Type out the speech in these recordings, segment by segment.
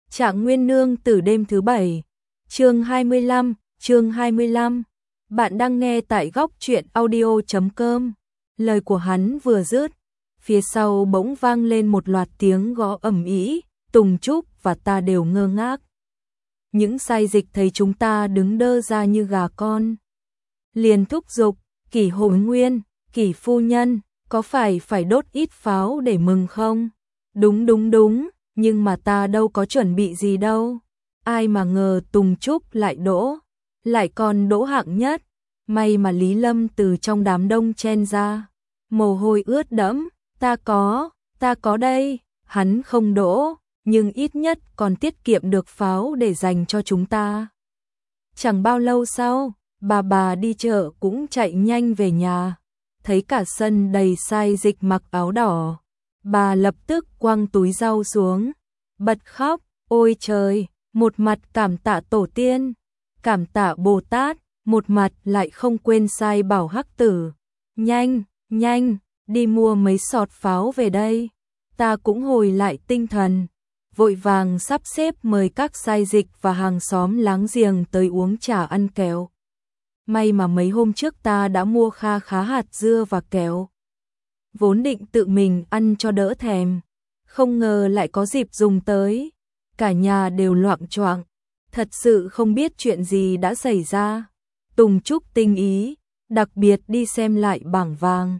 Trạng Nguyên Nương Tử đêm thứ 7, chương 25. Bạn đang nghe tại góc truyện audio.com. Lời của hắn vừa dứt, phía sau bỗng vang lên một loạt tiếng gõ ầm ĩ, Tùng Trúc và ta đều ngơ ngác. Những sai dịch thấy chúng ta đứng đơ ra như gà con. Liền thúc giục, Kỷ Hồi Nguyên, Kỷ phu nhân, có phải đốt ít pháo để mừng không? Đúng, nhưng mà ta đâu có chuẩn bị gì đâu. Ai mà ngờ Tùng Trúc lại còn đỗ hạng nhất. May mà Lý Lâm từ trong đám đông chen ra, mồ hôi ướt đẫm, ta có đây. Hắn không đỗ, nhưng ít nhất còn tiết kiệm được pháo để dành cho chúng ta. Chẳng bao lâu sau, bà đi chợ cũng chạy nhanh về nhà, thấy cả sân đầy sai dịch mặc áo đỏ. Bà lập tức quăng túi rau xuống, bật khóc, ôi trời, một mặt cảm tạ tổ tiên, cảm tạ Bồ Tát, một mặt lại không quên sai bảo Hắc Tử. Nhanh, đi mua mấy sọt pháo về đây. Ta cũng hồi lại tinh thần, vội vàng sắp xếp mời các sai dịch và hàng xóm láng giềng tới uống trà ăn kẹo. May mà mấy hôm trước ta đã mua kha khá hạt dưa và kẹo. Vốn định tự mình ăn cho đỡ thèm, không ngờ lại có dịp dùng tới. Cả nhà đều loạng choạng, thật sự không biết chuyện gì đã xảy ra. Tùng Trúc tinh ý, đặc biệt đi xem lại bảng vàng.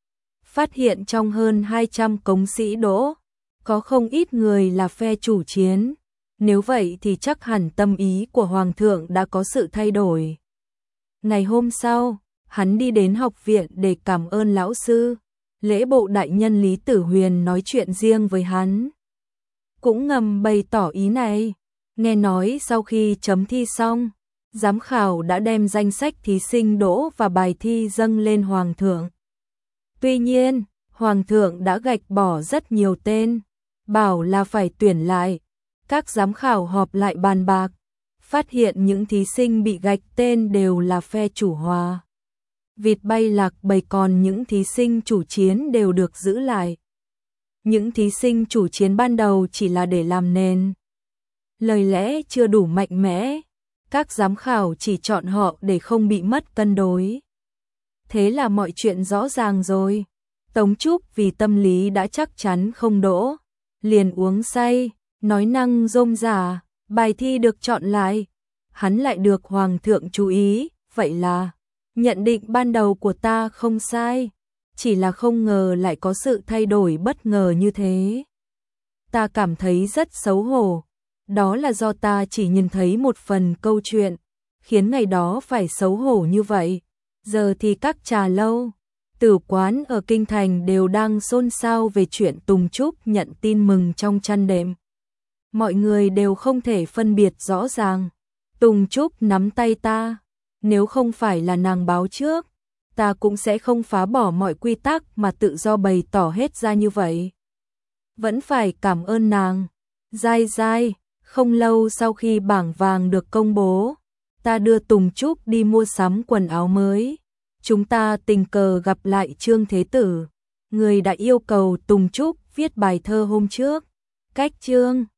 Phát hiện trong hơn 200 cống sĩ đỗ, có không ít người là phe chủ chiến. Nếu vậy thì chắc hẳn tâm ý của Hoàng thượng đã có sự thay đổi. Ngày hôm sau, hắn đi đến học viện để cảm ơn lão sư. Lễ bộ đại nhân Lý Tử Huyền nói chuyện riêng với hắn, cũng ngầm bày tỏ ý này. Nghe nói sau khi chấm thi xong, giám khảo đã đem danh sách thí sinh đỗ và bài thi dâng lên Hoàng thượng. Tuy nhiên, Hoàng thượng đã gạch bỏ rất nhiều tên, bảo là phải tuyển lại. Các giám khảo họp lại bàn bạc, phát hiện những thí sinh bị gạch tên đều là phe chủ hòa. Vịt bay lạc bầy, còn những thí sinh chủ chiến đều được giữ lại. Những thí sinh chủ chiến ban đầu chỉ là để làm nền. Lời lẽ chưa đủ mạnh mẽ, các giám khảo chỉ chọn họ để không bị mất cân đối. Thế là mọi chuyện rõ ràng rồi. Tống Trúc vì tâm lý đã chắc chắn không đỗ, liền uống say, nói năng rôm rả, bài thi được chọn lại. Hắn lại được Hoàng thượng chú ý, vậy là nhận định ban đầu của ta không sai, chỉ là không ngờ lại có sự thay đổi bất ngờ như thế. Ta cảm thấy rất xấu hổ, đó là do ta chỉ nhìn thấy một phần câu chuyện, khiến ngày đó phải xấu hổ như vậy. Giờ thì các trà lâu, tử quán ở Kinh Thành đều đang xôn xao về chuyện Tùng Trúc nhận tin mừng trong chăn đệm. Mọi người đều không thể phân biệt rõ ràng. Tùng Trúc nắm tay ta, nếu không phải là nàng báo trước, ta cũng sẽ không phá bỏ mọi quy tắc mà tự do bày tỏ hết ra như vậy. Vẫn phải cảm ơn nàng. Dai, không lâu sau khi bảng vàng được công bố, ta đưa Tùng Trúc đi mua sắm quần áo mới. Chúng ta tình cờ gặp lại Trương Thế Tử, người đã yêu cầu Tùng Trúc viết bài thơ hôm trước. Cách Trương